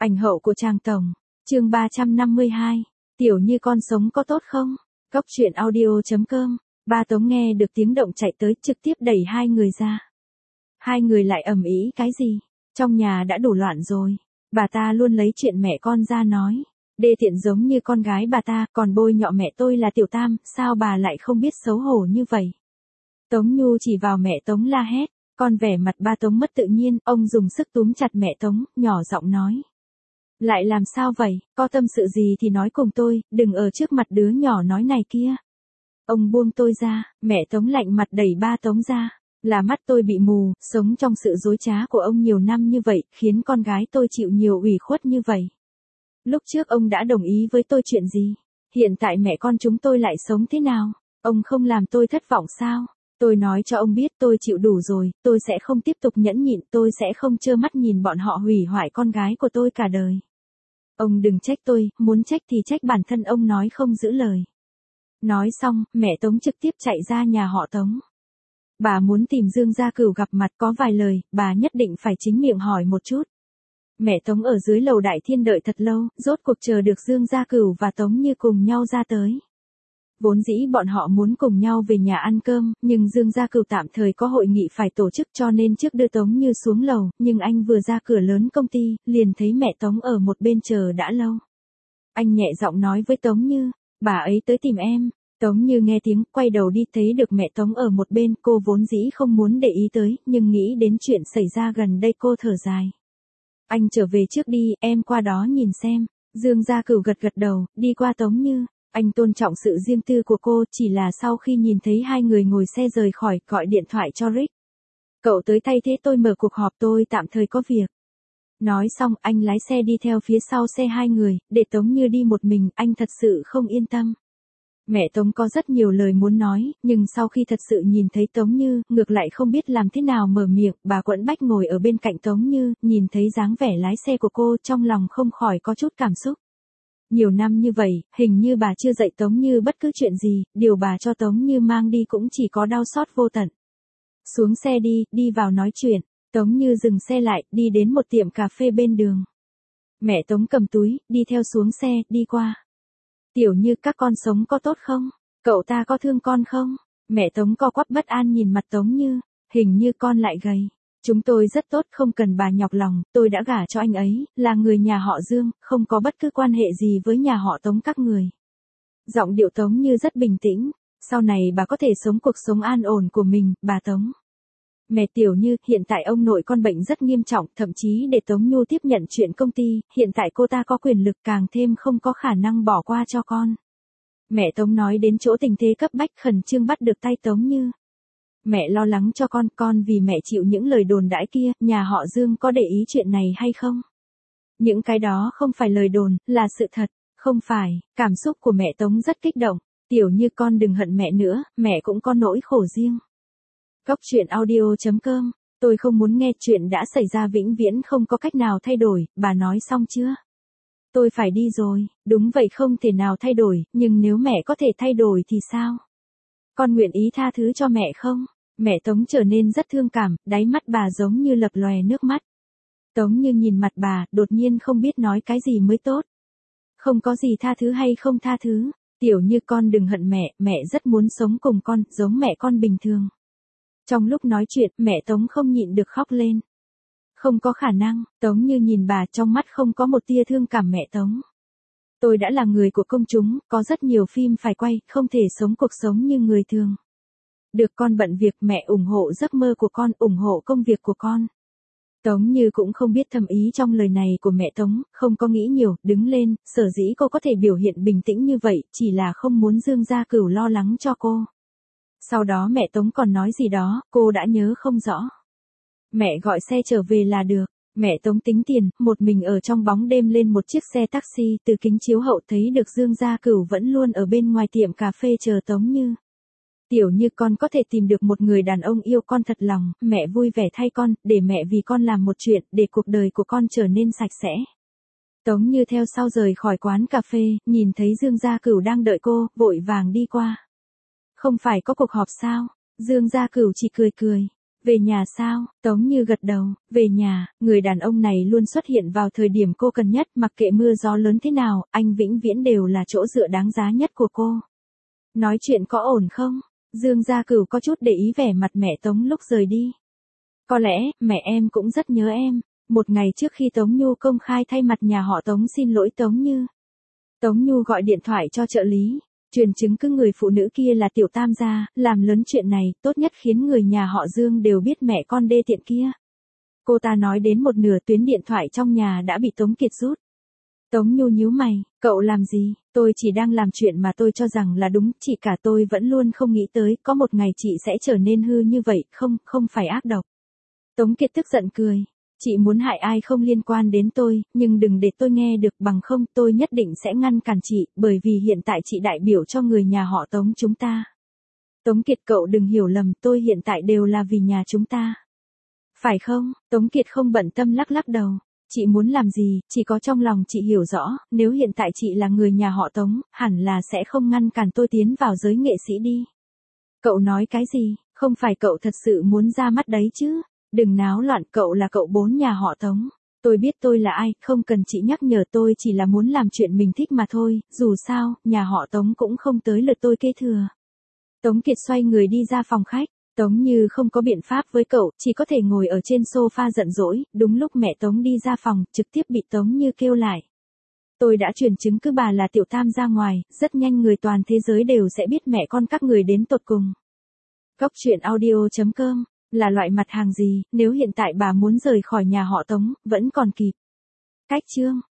Ảnh hậu của Tràng Tổng. Chương 352. Tiểu Như con sống có tốt không? Góc truyện audio.com. Ba Tống nghe được tiếng động chạy tới, trực tiếp đẩy hai người ra. Hai người lại ầm ĩ cái gì? Trong nhà đã đủ loạn rồi. Bà ta luôn lấy chuyện mẹ con ra nói. Đê tiện giống như con gái bà ta, còn bôi nhọ mẹ tôi là Tiểu Tam, sao bà lại không biết xấu hổ như vậy? Tống Nhu chỉ vào mẹ Tống la hét. Con vẻ mặt ba Tống mất tự nhiên, ông dùng sức túm chặt mẹ Tống, nhỏ giọng nói. Lại làm sao vậy, có tâm sự gì thì nói cùng tôi, đừng ở trước mặt đứa nhỏ nói này kia. Ông buông tôi ra, mẹ Tống lạnh mặt đẩy ba Tống ra. Là mắt tôi bị mù, sống trong sự dối trá của ông nhiều năm như vậy, khiến con gái tôi chịu nhiều ủy khuất như vậy. Lúc trước ông đã đồng ý với tôi chuyện gì? Hiện tại mẹ con chúng tôi lại sống thế nào? Ông không làm tôi thất vọng sao? Tôi nói cho ông biết tôi chịu đủ rồi, tôi sẽ không tiếp tục nhẫn nhịn, tôi sẽ không trơ mắt nhìn bọn họ hủy hoại con gái của tôi cả đời. Ông đừng trách tôi, muốn trách thì trách bản thân ông nói không giữ lời. Nói xong, mẹ Tống trực tiếp chạy ra nhà họ Tống. Bà muốn tìm Dương Gia Cửu gặp mặt, có vài lời, bà nhất định phải chính miệng hỏi một chút. Mẹ Tống ở dưới lầu Đại Thiên đợi thật lâu, rốt cuộc chờ được Dương Gia Cửu và Tống Như cùng nhau ra tới. Vốn dĩ bọn họ muốn cùng nhau về nhà ăn cơm, nhưng Dương Gia Cửu tạm thời có hội nghị phải tổ chức cho nên trước đưa Tống Như xuống lầu, nhưng anh vừa ra cửa lớn công ty, liền thấy mẹ Tống ở một bên chờ đã lâu. Anh nhẹ giọng nói với Tống Như, bà ấy tới tìm em. Tống Như nghe tiếng, quay đầu đi thấy được mẹ Tống ở một bên, cô vốn dĩ không muốn để ý tới, nhưng nghĩ đến chuyện xảy ra gần đây cô thở dài. Anh trở về trước đi, em qua đó nhìn xem. Dương Gia Cửu gật gật đầu, đi qua Tống Như. Anh tôn trọng sự riêng tư của cô, chỉ là sau khi nhìn thấy hai người ngồi xe rời khỏi, gọi điện thoại cho Rick. Cậu tới thay thế tôi mở cuộc họp, tôi tạm thời có việc. Nói xong, anh lái xe đi theo phía sau xe hai người, để Tống Như đi một mình, anh thật sự không yên tâm. Mẹ Tống có rất nhiều lời muốn nói, nhưng sau khi thật sự nhìn thấy Tống Như, ngược lại không biết làm thế nào mở miệng, bà Quẫn Bách ngồi ở bên cạnh Tống Như, nhìn thấy dáng vẻ lái xe của cô, trong lòng không khỏi có chút cảm xúc. Nhiều năm như vậy, hình như bà chưa dạy Tống Như bất cứ chuyện gì, điều bà cho Tống Như mang đi cũng chỉ có đau xót vô tận. Xuống xe đi, đi vào nói chuyện. Tống Như dừng xe lại, đi đến một tiệm cà phê bên đường. Mẹ Tống cầm túi, đi theo xuống xe, đi qua. Tiểu Như, các con sống có tốt không? Cậu ta có thương con không? Mẹ Tống co quắp bất an nhìn mặt Tống Như, hình như con lại gầy. Chúng tôi rất tốt, không cần bà nhọc lòng, tôi đã gả cho anh ấy, là người nhà họ Dương, không có bất cứ quan hệ gì với nhà họ Tống các người. Giọng điệu Tống Như rất bình tĩnh, sau này bà có thể sống cuộc sống an ổn của mình, bà Tống. Mẹ Tiểu Như, hiện tại ông nội con bệnh rất nghiêm trọng, thậm chí để Tống Nhu tiếp nhận chuyện công ty, hiện tại cô ta có quyền lực càng thêm không có khả năng bỏ qua cho con. Mẹ Tống nói đến chỗ tình thế cấp bách khẩn trương bắt được tay Tống Như. Mẹ lo lắng cho con vì mẹ chịu những lời đồn đãi kia, nhà họ Dương có để ý chuyện này hay không? Những cái đó không phải lời đồn, là sự thật, không phải, cảm xúc của mẹ Tống rất kích động. Tiểu Như, con đừng hận mẹ nữa, mẹ cũng có nỗi khổ riêng. Góc truyện audio.com, tôi không muốn nghe chuyện đã xảy ra vĩnh viễn không có cách nào thay đổi, bà nói xong chưa? Tôi phải đi rồi, đúng vậy không thể nào thay đổi, nhưng nếu mẹ có thể thay đổi thì sao? Con nguyện ý tha thứ cho mẹ không? Mẹ Tống trở nên rất thương cảm, đáy mắt bà giống như lập lòe nước mắt. Tống Như nhìn mặt bà, đột nhiên không biết nói cái gì mới tốt. Không có gì tha thứ hay không tha thứ, Tiểu Như, con đừng hận mẹ rất muốn sống cùng con, giống mẹ con bình thường. Trong lúc nói chuyện, mẹ Tống không nhịn được khóc lên. Không có khả năng, Tống Như nhìn bà, trong mắt không có một tia thương cảm mẹ Tống. Tôi đã là người của công chúng, có rất nhiều phim phải quay, không thể sống cuộc sống như người thường. Được, con bận việc, mẹ ủng hộ giấc mơ của con, ủng hộ công việc của con. Tống Như cũng không biết thâm ý trong lời này của mẹ Tống, không có nghĩ nhiều, đứng lên, sở dĩ cô có thể biểu hiện bình tĩnh như vậy, chỉ là không muốn Dương Gia Cửu lo lắng cho cô. Sau đó mẹ Tống còn nói gì đó, cô đã nhớ không rõ. Mẹ gọi xe trở về là được. Mẹ Tống tính tiền, một mình ở trong bóng đêm lên một chiếc xe taxi, từ kính chiếu hậu thấy được Dương Gia Cửu vẫn luôn ở bên ngoài tiệm cà phê chờ Tống Như. Tiểu Như, con có thể tìm được một người đàn ông yêu con thật lòng, mẹ vui vẻ thay con, để mẹ vì con làm một chuyện, để cuộc đời của con trở nên sạch sẽ. Tống Như theo sau rời khỏi quán cà phê, nhìn thấy Dương Gia Cửu đang đợi cô, vội vàng đi qua. Không phải có cuộc họp sao? Dương Gia Cửu chỉ cười cười. Về nhà sao? Tống Như gật đầu, về nhà, người đàn ông này luôn xuất hiện vào thời điểm cô cần nhất, mặc kệ mưa gió lớn thế nào, anh vĩnh viễn đều là chỗ dựa đáng giá nhất của cô. Nói chuyện có ổn không? Dương Gia Cửu có chút để ý vẻ mặt mẹ Tống lúc rời đi. Có lẽ, mẹ em cũng rất nhớ em. Một ngày trước khi Tống Nhu công khai thay mặt nhà họ Tống xin lỗi Tống Như. Tống Nhu gọi điện thoại cho trợ lý, truyền chứng cứ người phụ nữ kia là tiểu tam gia, làm lớn chuyện này, tốt nhất khiến người nhà họ Dương đều biết mẹ con đê tiện kia. Cô ta nói đến một nửa tuyến điện thoại trong nhà đã bị Tống Kiệt rút. Tống Nhu nhíu mày, cậu làm gì? Tôi chỉ đang làm chuyện mà tôi cho rằng là đúng, chỉ cả tôi vẫn luôn không nghĩ tới, có một ngày chị sẽ trở nên hư như vậy, không phải ác độc. Tống Kiệt tức giận cười. Chị muốn hại ai không liên quan đến tôi, nhưng đừng để tôi nghe được, bằng không tôi nhất định sẽ ngăn cản chị, bởi vì hiện tại chị đại biểu cho người nhà họ Tống chúng ta. Tống Kiệt cậu đừng hiểu lầm, tôi hiện tại đều là vì nhà chúng ta. Phải không? Tống Kiệt không bận tâm lắc lắc đầu. Chị muốn làm gì, chỉ có trong lòng chị hiểu rõ, nếu hiện tại chị là người nhà họ Tống, hẳn là sẽ không ngăn cản tôi tiến vào giới nghệ sĩ đi. Cậu nói cái gì, không phải cậu thật sự muốn ra mắt đấy chứ? Đừng náo loạn, cậu là cậu bốn nhà họ Tống. Tôi biết tôi là ai, không cần chị nhắc nhở, tôi chỉ là muốn làm chuyện mình thích mà thôi, dù sao, nhà họ Tống cũng không tới lượt tôi kế thừa. Tống Kiệt xoay người đi ra phòng khách, Tống Như không có biện pháp với cậu, chỉ có thể ngồi ở trên sofa giận dỗi, đúng lúc mẹ Tống đi ra phòng, trực tiếp bị Tống Như kêu lại. Tôi đã truyền chứng cứ bà là tiểu tam ra ngoài, rất nhanh người toàn thế giới đều sẽ biết mẹ con các người đến tột cùng. Cóc truyện audio.com là loại mặt hàng gì, nếu hiện tại bà muốn rời khỏi nhà họ Tống, vẫn còn kịp. Cách chương